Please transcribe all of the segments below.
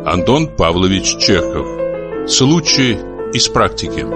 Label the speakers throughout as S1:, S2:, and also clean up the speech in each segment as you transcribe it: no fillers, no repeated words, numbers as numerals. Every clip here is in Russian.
S1: Антон Павлович Чехов. Случай из практики.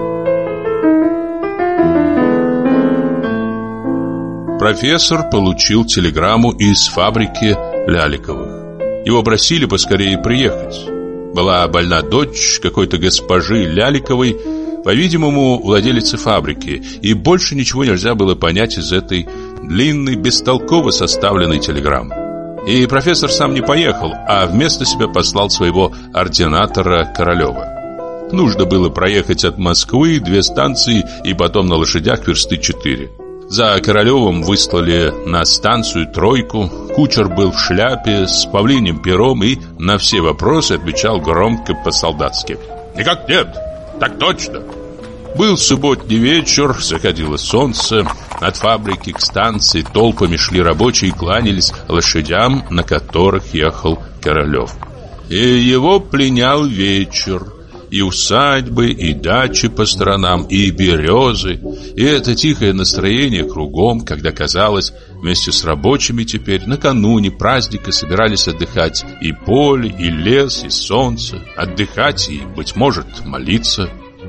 S1: Профессор получил телеграмму из фабрики Ляликовых. Его просили поскорее приехать. Была больна дочь какой-то госпожи Ляликовой, по-видимому, владелицы фабрики, и больше ничего нельзя было понять из этой длинной, бестолково составленной телеграммы. И профессор сам не поехал, а вместо себя послал своего ординатора Королева. Нужно было проехать от Москвы 2 станции и потом на лошадях версты 4. За Королевым выслали на станцию 3. Кучер был в шляпе с павлиним пером и на все вопросы отвечал громко по-солдатски: «Никак нет, так точно». Был субботний вечер, заходило солнце. От фабрики к станции толпами шли рабочие и кланялись лошадям, на которых ехал Королев. И его пленял вечер. И усадьбы, и дачи по сторонам, и березы. И это тихое настроение кругом, когда, казалось, вместе с рабочими теперь накануне праздника собирались отдыхать и поле, и лес, и солнце. Отдыхать и, быть может, молиться.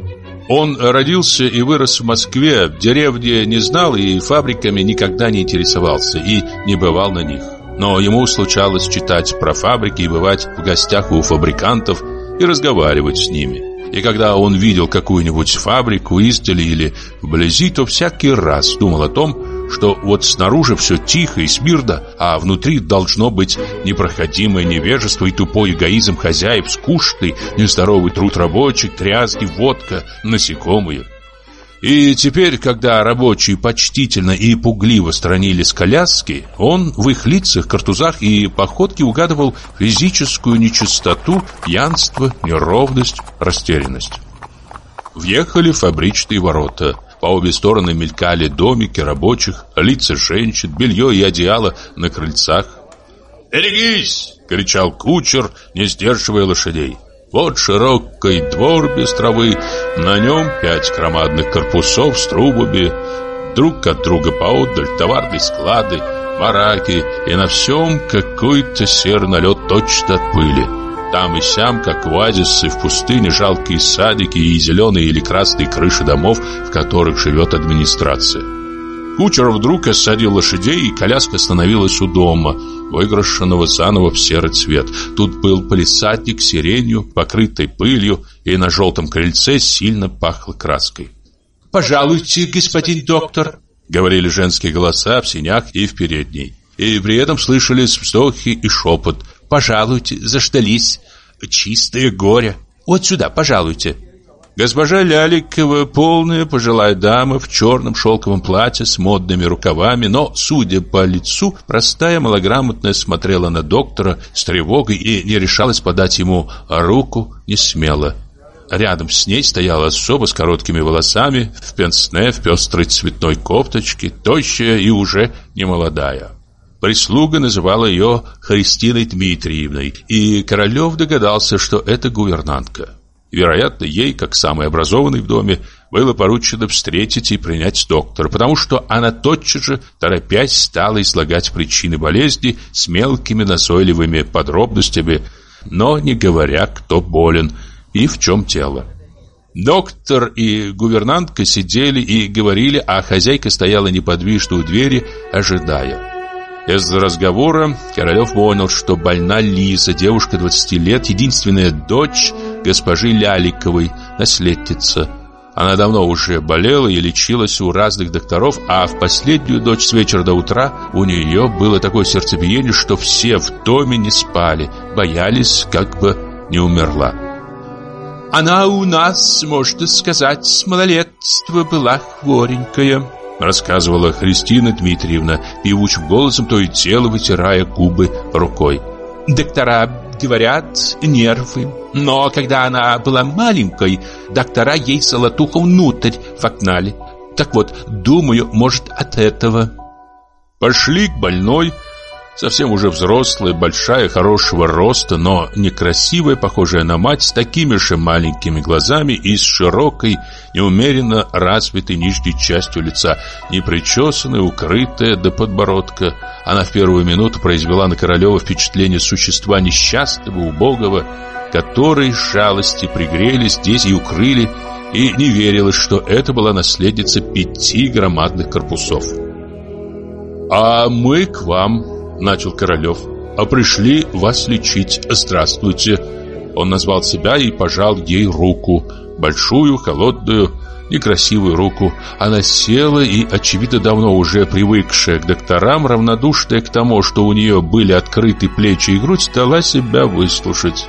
S1: Он родился и вырос в Москве, в деревне не знал и фабриками никогда не интересовался и не бывал на них. Но ему случалось читать про фабрики и бывать в гостях у фабрикантов и разговаривать с ними. И когда он видел какую-нибудь фабрику издали или вблизи, то всякий раз думал о том, что вот снаружи все тихо и смирно, а внутри должно быть непроходимое невежество и тупой эгоизм хозяев, скучный, нездоровый труд рабочих, тряски, водка, насекомые. И теперь, когда рабочие почтительно и пугливо сторонились коляски, он в их лицах, картузах и походке угадывал физическую нечистоту, пьянство, неровность, растерянность. Въехали в фабричные ворота. По обе стороны мелькали домики рабочих, лица женщин, белье и одеяло на крыльцах. «Берегись!» — кричал кучер, не сдерживая лошадей. Вот широкий двор без травы, на нем 5 громадных корпусов с трубами, друг от друга поодаль товарные склады, бараки, и на всем какой-то серый налет точно от пыли. Там и сям, как оазисы в пустыне, жалкие садики и зеленые или красные крыши домов, в которых живет администрация. Кучер вдруг осадил лошадей, и коляска остановилась у дома, выкрашенного заново в серый цвет. Тут был палисадник с сиренью, покрытой пылью, и на желтом крыльце сильно пахло краской. «Пожалуйте, господин доктор», — говорили женские голоса в сенях и в передней. И при этом слышались вздохи и шепот. «Пожалуйте, заждались. Чистое горе. Вот сюда, пожалуйте». Госпожа Ляликова, полная пожилая дама в черном шелковом платье с модными рукавами, но, судя по лицу, простая малограмотная, смотрела на доктора с тревогой и не решалась подать ему руку, не смело. Рядом с ней стояла особа с короткими волосами, в пенсне, в пестрой цветной кофточке, тощая и уже немолодая. Прислуга называла ее Христиной Дмитриевной, и Королев догадался, что это гувернантка. Вероятно, ей, как самой образованной в доме, было поручено встретить и принять доктора, потому что она тотчас же, торопясь, стала излагать причины болезни с мелкими назойливыми подробностями, но не говоря, кто болен и в чем дело. Доктор и гувернантка сидели и говорили, а хозяйка стояла неподвижно у двери, ожидая. Из разговора Королев понял, что больна Лиза, девушка 20 лет, единственная дочь госпожи Ляликовой, наследница. Она давно уже болела и лечилась у разных докторов, а в последнюю ночь с вечера до утра у нее было такое сердцебиение, что все в доме не спали, боялись, как бы не умерла. «Она у нас, можно сказать, с малолетства была хворенькая», рассказывала Христина Дмитриевна, певучим голосом, то и дело вытирая губы рукой. «Доктора говорят, нервы. Но когда она была маленькой, доктора ей золотуху внутрь вогнали. Так вот, думаю, может, от этого». Пошли к больной, совсем уже взрослая, большая, хорошего роста, но некрасивая, похожая на мать, с такими же маленькими глазами и с широкой, неумеренно развитой нижней частью лица, непричесанная, укрытая до подбородка. Она в первую минуту произвела на Королева впечатление существа несчастного, убогого. которой шалости пригрели здесь и укрыли, и не верилось, что это была наследница 5 громадных корпусов. «А мы к вам», — начал Королев, — «а пришли вас лечить. Здравствуйте». Он назвал себя и пожал ей руку, большую, холодную, некрасивую руку. Она села и, очевидно, давно уже привыкшая к докторам, равнодушная к тому, что у нее были открыты плечи и грудь, дала себя выслушать.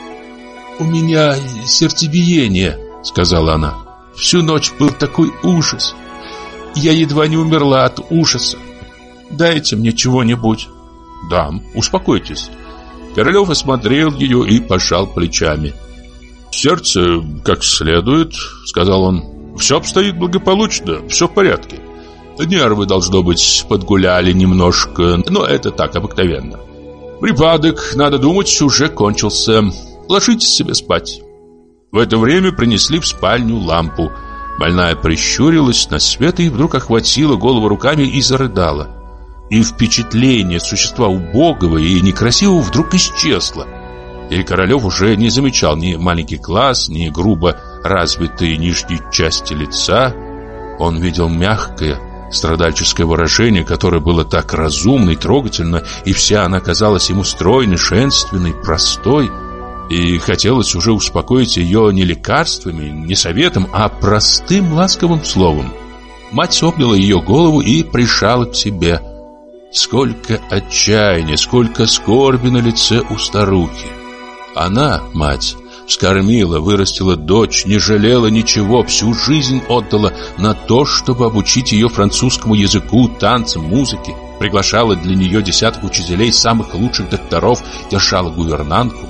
S1: «У меня сердцебиение», — сказала она. «Всю ночь был такой ужас. Я едва не умерла от ужаса. Дайте мне чего-нибудь». «Дам, успокойтесь». Королев осмотрел ее и пожал плечами. «Сердце как следует», — сказал он. «Все обстоит благополучно, все в порядке. Нервы, должно быть, подгуляли немножко, но это так обыкновенно. Припадок, надо думать, уже кончился. Ложитесь себе спать». В это время принесли в спальню лампу. Больная прищурилась на свет и вдруг охватила голову руками и зарыдала. И впечатление существа убогого и некрасивого вдруг исчезло. И Королев уже не замечал ни маленький глаз, ни грубо развитой нижней части лица. Он видел мягкое, страдальческое выражение, которое было так разумно и трогательно, и вся она казалась ему стройной, женственной, простой. И хотелось уже успокоить ее не лекарствами, не советом, а простым ласковым словом. Мать обняла ее голову и прижала к себе. Сколько отчаяния, сколько скорби на лице у старухи. Она, мать, вскормила, вырастила дочь, не жалела ничего, всю жизнь отдала на то, чтобы обучить ее французскому языку, танцам, музыке, приглашала для нее десяток учителей, самых лучших докторов, держала гувернантку.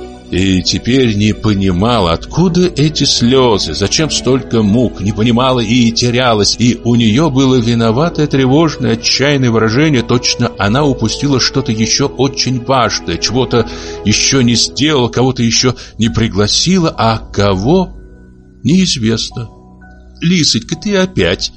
S1: И теперь не понимала, откуда эти слезы, зачем столько мук, не понимала и терялась, и у нее было виноватое, тревожное, отчаянное выражение, точно она упустила что-то еще очень важное, чего-то еще не сделала, кого-то еще не пригласила, а кого — неизвестно. «Лисонька, ты опять»,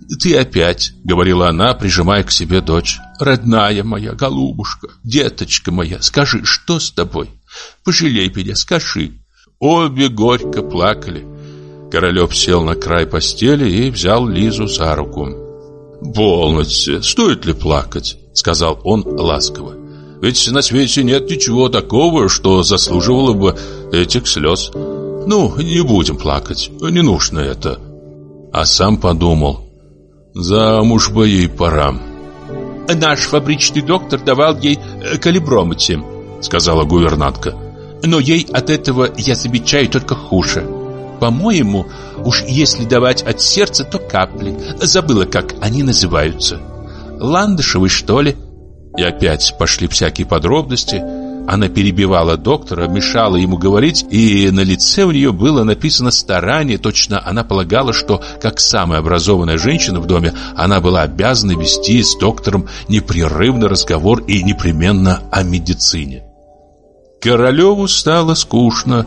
S1: — говорила она, прижимая к себе дочь. «Родная моя, голубушка, деточка моя, скажи, что с тобой? Пожалей меня, скажи». Обе горько плакали. Королев сел на край постели и взял Лизу за руку. «Полноте, стоит ли плакать?» — сказал он ласково. «Ведь на свете нет ничего такого, что заслуживало бы этих слез. Ну, не будем плакать, не нужно это». А сам подумал: замуж бы ей пора. «Наш фабричный доктор давал ей калибромети», — сказала гувернантка. «Но ей от этого, я замечаю, только хуже. По-моему, уж если давать от сердца, то капли. Забыла, как они называются. Ландышевый, что ли?» И опять пошли всякие подробности. Она перебивала доктора, мешала ему говорить, и на лице у нее было написано старание. Точно она полагала, что, как самая образованная женщина в доме, она была обязана вести с доктором непрерывный разговор и непременно о медицине. Королеву стало скучно.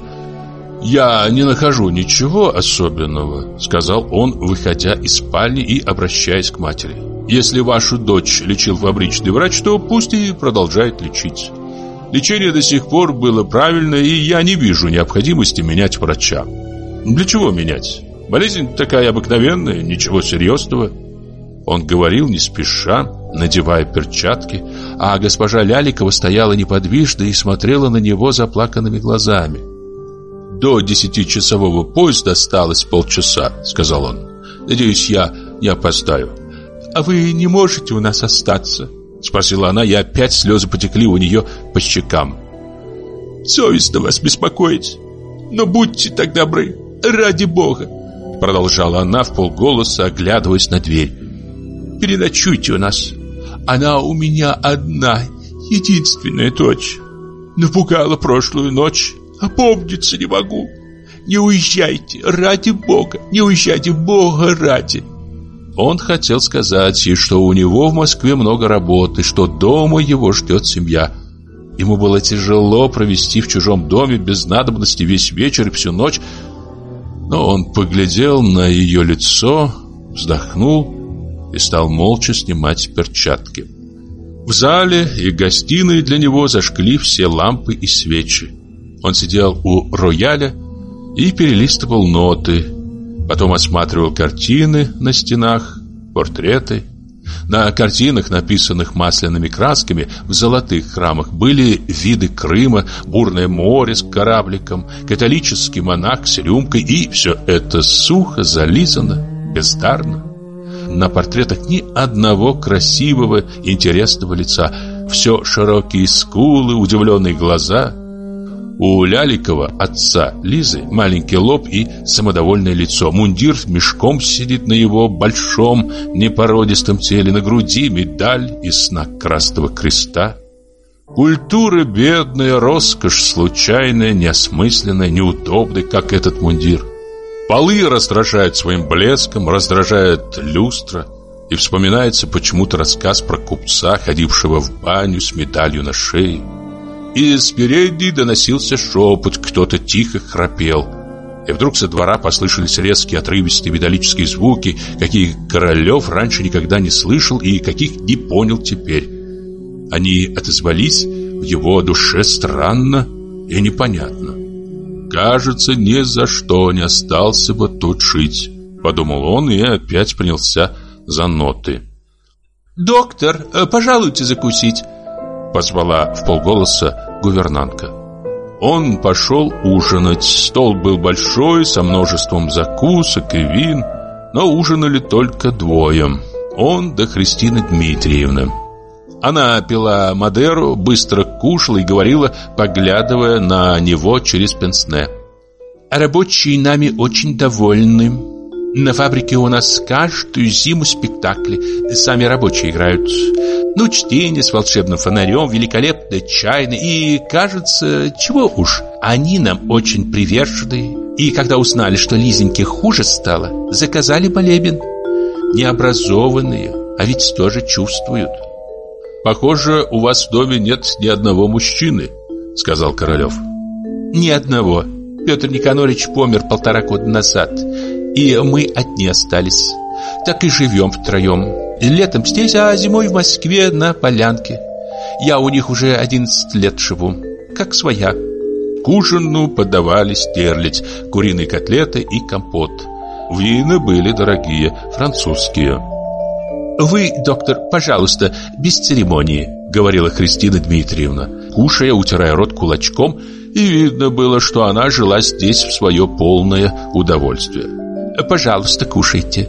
S1: «Я не нахожу ничего особенного», — сказал он, выходя из спальни и обращаясь к матери. «Если вашу дочь лечил фабричный врач, то пусть и продолжает лечить. Лечение до сих пор было правильно, и я не вижу необходимости менять врача. Для чего менять? Болезнь такая обыкновенная, ничего серьезного». Он говорил не спеша, надевая перчатки, а госпожа Ляликова стояла неподвижно и смотрела на него заплаканными глазами. «До 10-часового поезда осталось полчаса», — сказал он. «Надеюсь, я не опоздаю». «А вы не можете у нас остаться?» — спросила она, и опять слезы потекли у нее по щекам. «Совестно вас беспокоить, но будьте так добры, ради Бога», — продолжала она вполголоса, оглядываясь на дверь. «Переночуйте у нас. Она у меня одна, единственная дочь. Напугала прошлую ночь, опомниться не могу. Не уезжайте, ради Бога, не уезжайте, Бога ради». Он хотел сказать ей, что у него в Москве много работы, что дома его ждет семья. Ему было тяжело провести в чужом доме без надобности весь вечер и всю ночь. Но он поглядел на ее лицо, вздохнул и стал молча снимать перчатки. В зале и гостиной для него зажгли все лампы и свечи. Он сидел у рояля и перелистывал ноты. Потом осматривал картины на стенах, портреты. На картинах, написанных масляными красками, в золотых рамах были виды Крыма, бурное море с корабликом, католический монах с рюмкой, и все это сухо, зализано, бездарно. На портретах ни одного красивого, интересного лица. Все широкие скулы, удивленные глаза. У Ляликова, отца Лизы, маленький лоб и самодовольное лицо. Мундир мешком сидит на его большом, непородистом теле. На груди медаль из знак Красного Креста. Культура бедная, роскошь случайная, неосмысленная, неудобная, как этот мундир. Полы раздражают своим блеском, раздражает люстра. И вспоминается почему-то рассказ про купца, ходившего в баню с медалью на шее. Из передней доносился шепот, кто-то тихо храпел. И вдруг со двора послышались резкие, отрывистые металлические звуки, каких Королев раньше никогда не слышал и каких не понял теперь. Они отозвались в его душе странно и непонятно. «Кажется, ни за что не остался бы тут жить», — подумал он и опять принялся за ноты.
S2: «Доктор, пожалуйте закусить», — позвала вполголоса гувернантка.
S1: Он пошел ужинать. Стол был большой, со множеством закусок и вин, но ужинали только двое: он да Христина Дмитриевна. Она пила Мадеру, быстро кушала и говорила, поглядывая на него через пенсне:
S2: «Рабочие нами очень довольны. На фабрике у нас каждую зиму спектакли. Сами рабочие играют. Ну, чтение с волшебным фонарем, великолепная чайная. И, кажется, чего уж, они нам очень привержены. И когда узнали, что Лизоньке хуже стало, заказали молебен. Необразованные, а ведь тоже чувствуют».
S1: «Похоже, у вас в доме нет ни одного мужчины», — сказал Королев.
S2: «Ни одного. Петр Никонорович помер 1,5 года назад, и мы одни остались. Так и живем втроем. Летом здесь, а зимой в Москве на полянке. Я у них уже 11 лет живу, как своя».
S1: К ужину подавали стерлядь, куриные котлеты и компот. Вина были дорогие, французские.
S2: «Вы, доктор, пожалуйста, без церемонии», — говорила Христина Дмитриевна, кушая, утирая рот кулачком, и видно было, что она жила здесь в свое полное удовольствие. «Пожалуйста, кушайте».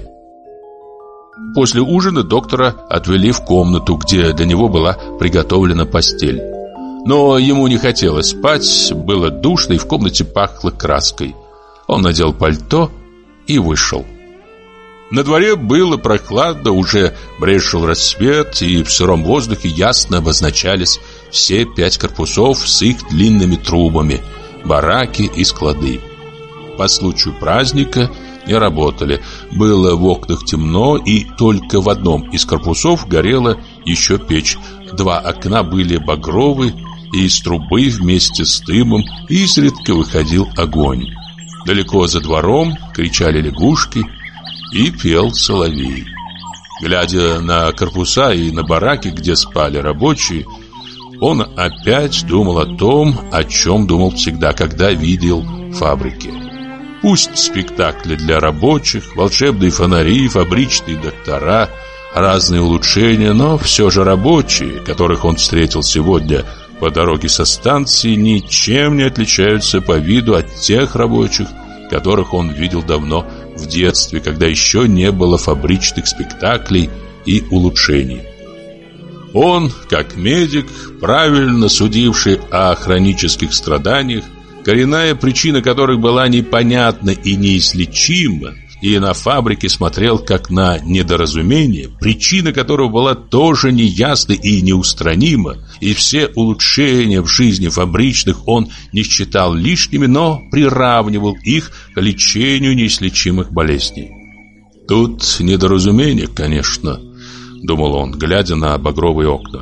S1: После ужина доктора отвели в комнату, где для него была приготовлена постель. Но ему не хотелось спать, было душно и в комнате пахло краской. Он надел пальто и вышел. На дворе было прохладно, уже брешил рассвет, и в сыром воздухе ясно обозначались все 5 корпусов с их длинными трубами, бараки и склады. По случаю праздника не работали, было в окнах темно, и только в одном из корпусов горела еще печь. 2 окна были багровы, и из трубы вместе с дымом изредка выходил огонь. Далеко за двором кричали лягушки и пел соловей. Глядя на корпуса и на бараки, где спали рабочие, он опять думал о том, о чем думал всегда, когда видел фабрики. Пусть спектакли для рабочих, волшебные фонари, фабричные доктора, разные улучшения, но все же рабочие, которых он встретил сегодня по дороге со станции, ничем не отличаются по виду от тех рабочих, которых он видел давно в детстве, когда еще не было фабричных спектаклей и улучшений. Он, как медик, правильно судивший о хронических страданиях, коренная причина которых была непонятна и неизлечима, и на фабрике смотрел как на недоразумение, причина которого была тоже неясна и неустранима, и все улучшения в жизни фабричных он не считал лишними, но приравнивал их к лечению неизлечимых болезней. «Тут недоразумение, конечно», — думал он, глядя на багровые окна.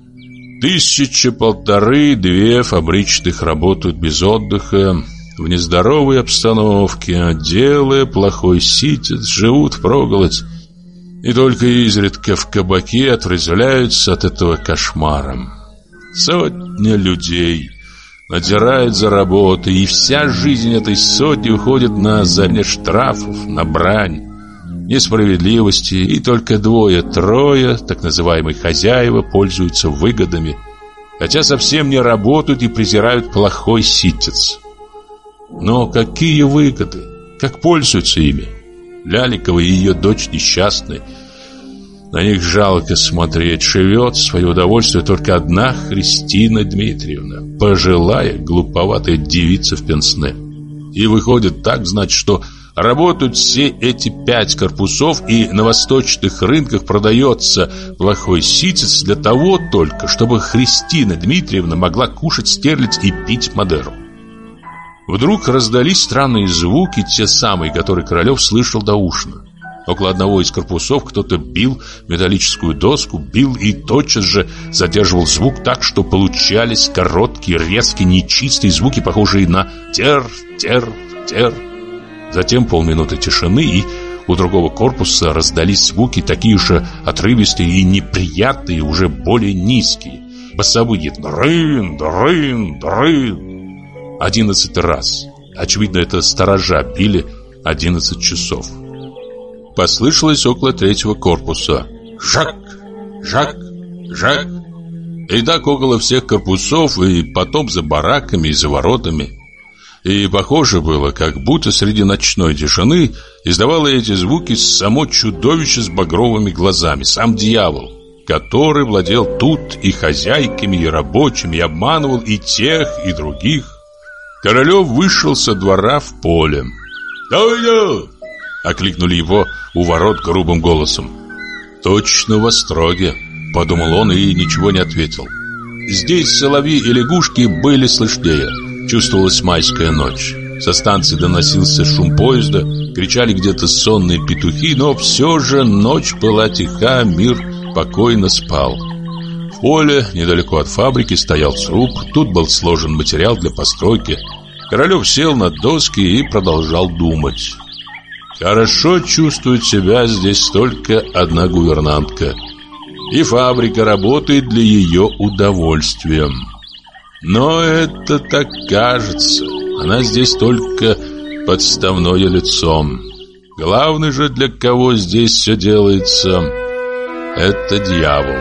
S1: 1000-1500-2 фабричных работают без отдыха, в нездоровой обстановке, делая плохой ситец, живут впроголодь, и только изредка в кабаке отрезвляются от этого кошмара. 100 людей, надзирает за работой, и вся жизнь этой сотни уходит на замене штрафов, на брань, несправедливости, и только двое-трое, так называемые хозяева, пользуются выгодами, хотя совсем не работают и презирают плохой ситец. Но какие выгоды? Как пользуются ими? Ляликова и ее дочь несчастны. На них жалко смотреть. Живет в свое удовольствие только одна Христина Дмитриевна, пожилая, глуповатая девица в пенсне. И выходит так, значит, что работают все эти 5 корпусов, и на восточных рынках продается плохой ситец для того только, чтобы Христина Дмитриевна могла кушать стерлядь и пить Мадеру. Вдруг раздались странные звуки, те самые, которые Королев слышал доушно. Около одного из корпусов кто-то бил металлическую доску, бил и тотчас же задерживал звук так, что получались короткие, резкие, нечистые звуки, похожие на тер, тер, тер. Затем полминуты тишины, и у другого корпуса раздались звуки такие же отрывистые и неприятные, уже более низкие. Басовые дрын, дрын, дрын. 11 раз. Очевидно, это сторожа били 11 часов. Послышалось около 3-го корпуса. Жак, жак, жак. И так около всех корпусов, и потом за бараками и за воротами. И похоже было, как будто среди ночной тишины издавало эти звуки само чудовище с багровыми глазами, сам дьявол, который владел тут и хозяйками, и рабочими, и обманывал и тех, и других. Королев вышел со двора в поле. «Давай-ка!» — окликнули его у ворот грубым голосом. «Точно в остроге», — подумал он и ничего не ответил. Здесь соловьи и лягушки были слышнее. Чувствовалась майская ночь. Со станции доносился шум поезда, кричали где-то сонные петухи, но все же ночь была тиха, мир покойно спал. В поле, недалеко от фабрики, стоял сруб. Тут был сложен материал для постройки. Королев сел на доски и продолжал думать. Хорошо чувствует себя здесь только одна гувернантка. И фабрика работает для ее удовольствия. Но это так кажется. Она здесь только подставное лицо. Главный же, для кого здесь все делается, это дьявол.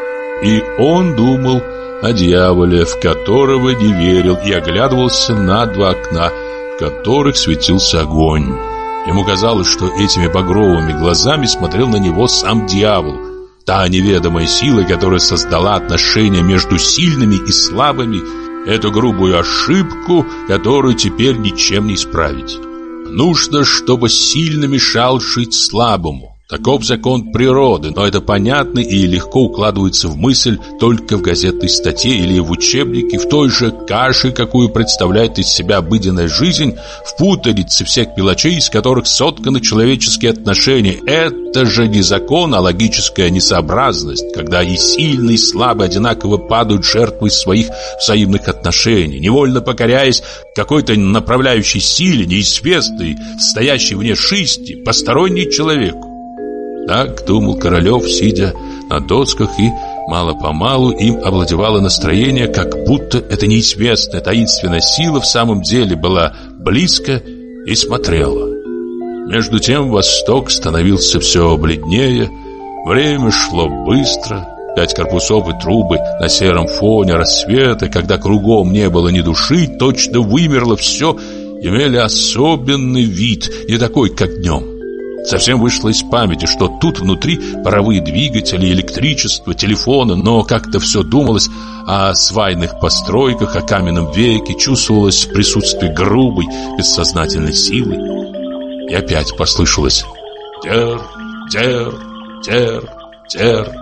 S1: И он думал о дьяволе, в которого не верил, и оглядывался на 2 окна, в которых светился огонь. Ему казалось, что этими багровыми глазами смотрел на него сам дьявол, та неведомая сила, которая создала отношения между сильными и слабыми, эту грубую ошибку, которую теперь ничем не исправить. Нужно, чтобы сильный мешал жить слабому. Таков закон природы, но это понятно и легко укладывается в мысль только в газетной статье или в учебнике, в той же каше, какую представляет из себя обыденная жизнь, в путанице всех мелочей, из которых сотканы человеческие отношения. Это же не закон, а логическая несообразность, когда и сильный, и слабый одинаково падают жертвой своих взаимных отношений, невольно покоряясь какой-то направляющей силе, неизвестной, стоящей вне жизни, посторонней человеку. Так думал Королев, сидя на досках, и мало-помалу им овладевало настроение, как будто эта неизвестная таинственная сила в самом деле была близко и смотрела. Между тем восток становился все бледнее, время шло быстро. 5 корпусов и трубы на сером фоне рассвета, когда кругом не было ни души, точно вымерло все, имели особенный вид, не такой, как днем. Совсем вышло из памяти, что тут внутри паровые двигатели, электричество, телефоны, но как-то все думалось о свайных постройках, о каменном веке, чувствовалось присутствие грубой, бессознательной силы. И опять послышалось «тер, тер, тер, тер»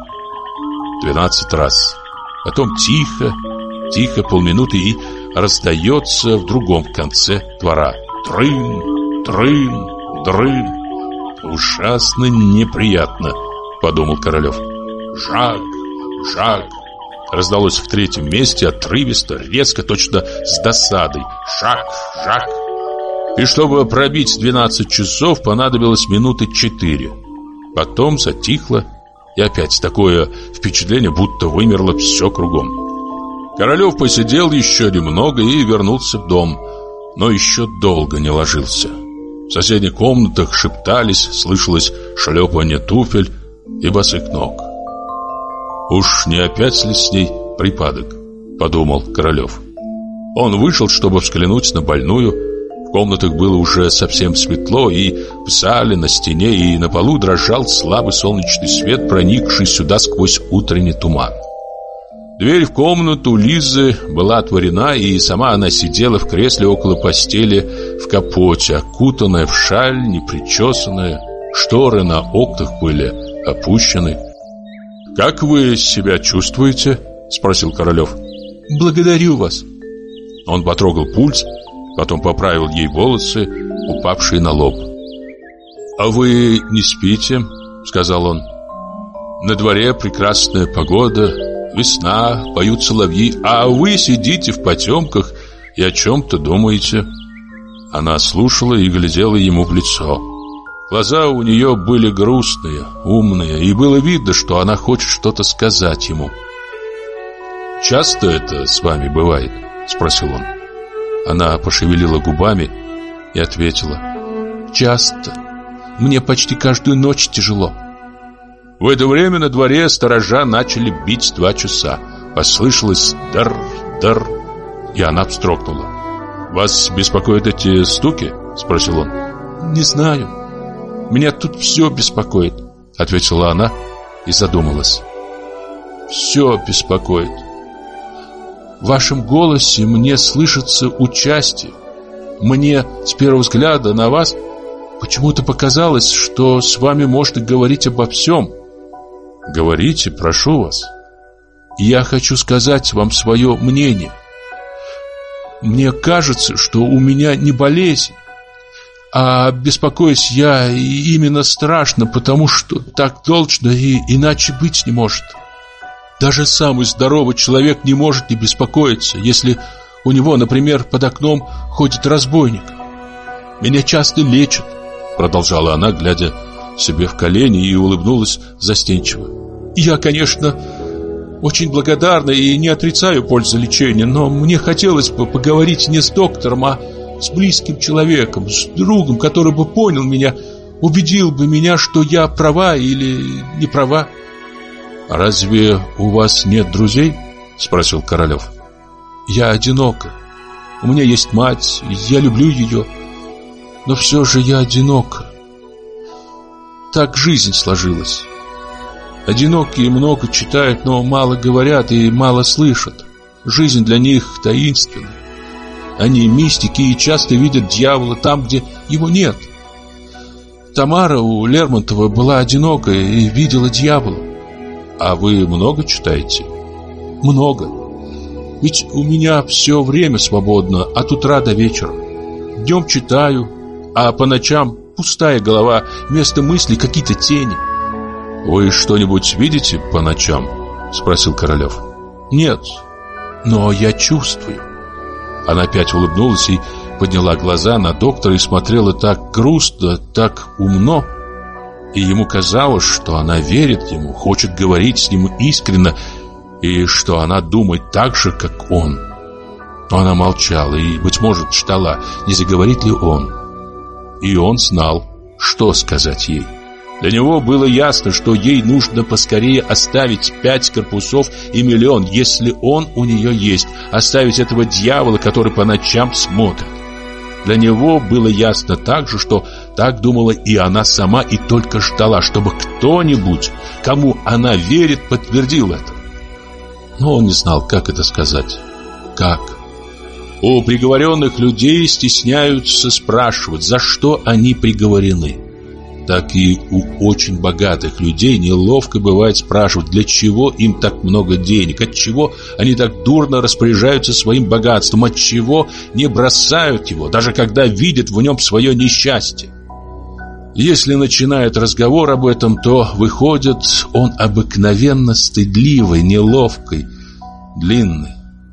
S1: 12 раз. Потом тихо, тихо полминуты, и раздается в другом конце двора «трын, трын, дрын». «Ужасно неприятно», — подумал Королев. «Жак, Жак», раздалось в 3-м месте отрывисто, резко, точно с досадой. «Жак, Жак». И чтобы пробить 12 часов, понадобилось минуты 4. Потом затихло, и опять такое впечатление, будто вымерло все кругом. Королев посидел еще немного и вернулся в дом, но еще долго не ложился. В соседних комнатах шептались, слышалось шлепанье туфель и босых ног. «Уж не опять ли с ней припадок?» — подумал Королев. Он вышел, чтобы взглянуть на больную. В комнатах было уже совсем светло, и в зале, на стене и на полу дрожал слабый солнечный свет, проникший сюда сквозь утренний туман. Дверь в комнату Лизы была отворена, и сама она сидела в кресле около постели в капоте, окутанная в шаль, непричесанная. Шторы на окнах были опущены. «Как вы себя чувствуете?» — спросил Королев.
S2: «Благодарю вас».
S1: Он потрогал пульс, потом поправил ей волосы, упавшие на лоб. «А вы не спите?» — сказал он. «На дворе прекрасная погода, весна, поют соловьи, а вы сидите в потемках и о чем-то думаете». Она слушала и глядела ему в лицо. Глаза у нее были грустные, умные, и было видно, что она хочет что-то сказать ему. «Часто это с вами бывает?» — спросил он. Она пошевелила губами и ответила: «Часто. Мне почти каждую ночь тяжело». В это время на дворе сторожа начали бить 2 часа. Послышалось дар-дар, и она вздрогнула. «Вас беспокоят эти стуки?» — спросил он.
S2: «Не знаю. Меня тут все беспокоит», — ответила она и задумалась. «Все беспокоит. В вашем голосе мне слышится участие. Мне с первого взгляда на вас почему-то показалось, что с вами можно говорить обо всем».
S1: «Говорите, прошу вас».
S2: «Я хочу сказать вам свое мнение. Мне кажется, что у меня не болезнь, а беспокоюсь я именно страшно, потому что так должно и иначе быть не может. Даже самый здоровый человек не может не беспокоиться, если у него, например, под окном ходит разбойник. Меня часто лечат», — продолжала она, глядя себе в колени, и улыбнулась застенчиво. «Я, конечно, очень благодарна и не отрицаю пользу лечения, но мне хотелось бы поговорить не с доктором, а с близким человеком, с другом, который бы понял меня, убедил бы меня, что я права или не права».
S1: «Разве у вас нет друзей?» — спросил Королев.
S2: «Я одинока. У меня есть мать, я люблю ее, но все же я одинока. Так жизнь сложилась. Одинокие много читают, но мало говорят и мало слышат. Жизнь для них таинственна. Они мистики и часто видят дьявола там, где его нет. Тамара у Лермонтова была одинокая и видела дьявола».
S1: «А вы много читаете?»
S2: «Много. Ведь у меня все время свободно, от утра до вечера. Днем читаю, а по ночам пустая голова, вместо мыслей какие-то тени».
S1: «Вы что-нибудь видите по ночам?» — спросил Королев.
S2: «Нет, но я чувствую».
S1: Она опять улыбнулась и подняла глаза на доктора и смотрела так грустно, так умно. И ему казалось, что она верит ему, хочет говорить с ним искренне, и что она думает так же, как он. Но она молчала и, быть может, ждала, не заговорит ли он. И он знал, что сказать ей. Для него было ясно, что ей нужно поскорее оставить 5 корпусов и 1 миллион, если он у нее есть, оставить этого дьявола, который по ночам смотрит. Для него было ясно также, что так думала и она сама, и только ждала, чтобы кто-нибудь, кому она верит, подтвердил это. Но он не знал, как это сказать. Как? У приговоренных людей стесняются спрашивать, за что они приговорены. Так и у очень богатых людей неловко бывает спрашивать, для чего им так много денег, отчего они так дурно распоряжаются своим богатством, отчего не бросают его, даже когда видят в нем свое несчастье. Если начинает разговор об этом, то выходит он обыкновенно стыдливый, неловкий, длинный.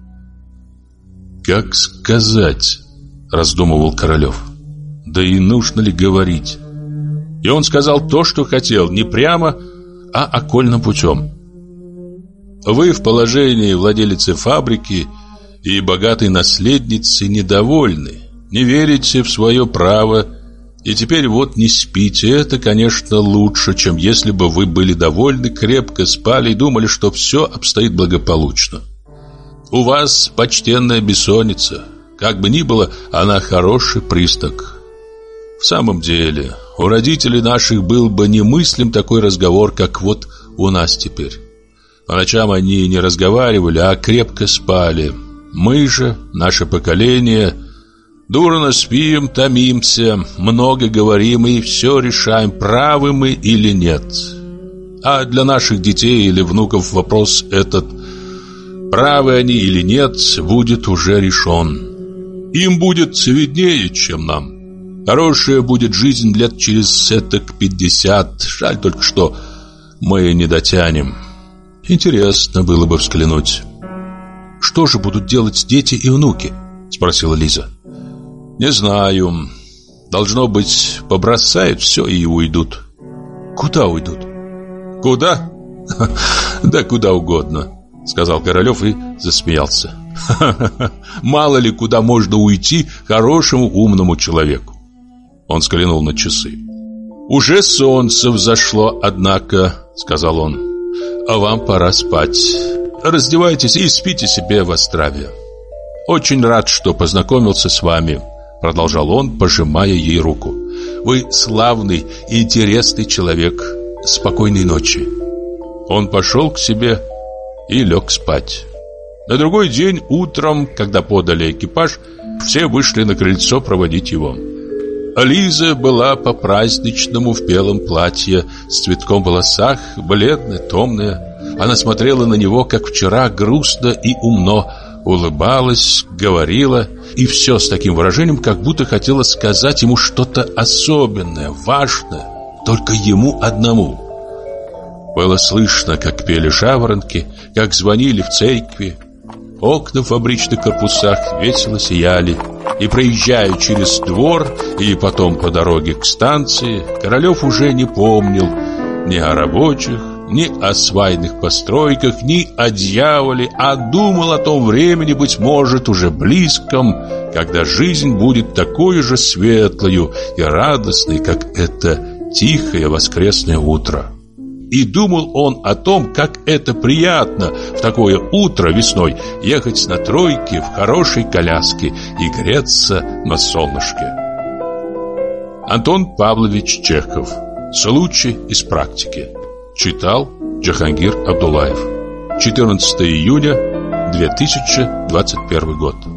S1: «Как сказать?» — раздумывал Королев. «Да и нужно ли говорить?» И он сказал то, что хотел, не прямо, а окольным путем. Вы в положении владелицы фабрики и богатой наследницы недовольны, не верите в свое право, и теперь вот не спите. Это, конечно, лучше, чем если бы вы были довольны, крепко спали и думали, что все обстоит благополучно. У вас почтенная бессонница. Как бы ни было, она хороший признак. В самом деле, у родителей наших был бы немыслим такой разговор, как вот у нас теперь. По ночам они не разговаривали, а крепко спали. Мы же, наше поколение, дурно спим, томимся, много говорим и все решаем, правы мы или нет. А для наших детей или внуков вопрос этот, правы они или нет, будет уже решен. Им будет виднее, чем нам. Хорошая будет жизнь лет через 50. Жаль только, что мы не дотянем. Интересно было бы взглянуть.
S2: «Что же будут делать дети и внуки?» — спросила Лиза.
S1: «Не знаю. Должно быть, побросают все и уйдут».
S2: «Куда уйдут?»
S1: «Куда? Да куда угодно», — сказал Королев и засмеялся. «Мало ли куда можно уйти хорошему умному человеку». Он взглянул на часы. «Уже солнце взошло, однако», — сказал он. «А вам пора спать. Раздевайтесь и спите себе во здравие. Очень рад, что познакомился с вами», — продолжал он, пожимая ей руку. «Вы славный и интересный человек. Спокойной ночи». Он пошел к себе и лег спать. На другой день утром, когда подали экипаж, все вышли на крыльцо проводить его. Лиза была по-праздничному в белом платье, с цветком в волосах, бледная, томная. Она смотрела на него, как вчера, грустно и умно, улыбалась, говорила, и все с таким выражением, как будто хотела сказать ему что-то особенное, важное, только ему одному. Было слышно, как пели жаворонки, как звонили в церкви. Окна в фабричных корпусах весело сияли. И проезжая через двор и потом по дороге к станции, Королев уже не помнил ни о рабочих, ни о свайных постройках, ни о дьяволе, а думал о том времени, быть может, уже близком, когда жизнь будет такой же светлою и радостной, как это тихое воскресное утро. И думал он о том, как это приятно в такое утро весной ехать на тройке в хорошей коляске и греться на солнышке. Антон Павлович Чехов. Случай из практики. Читал Джахангир Абдуллаев. 14 июня 2021 год.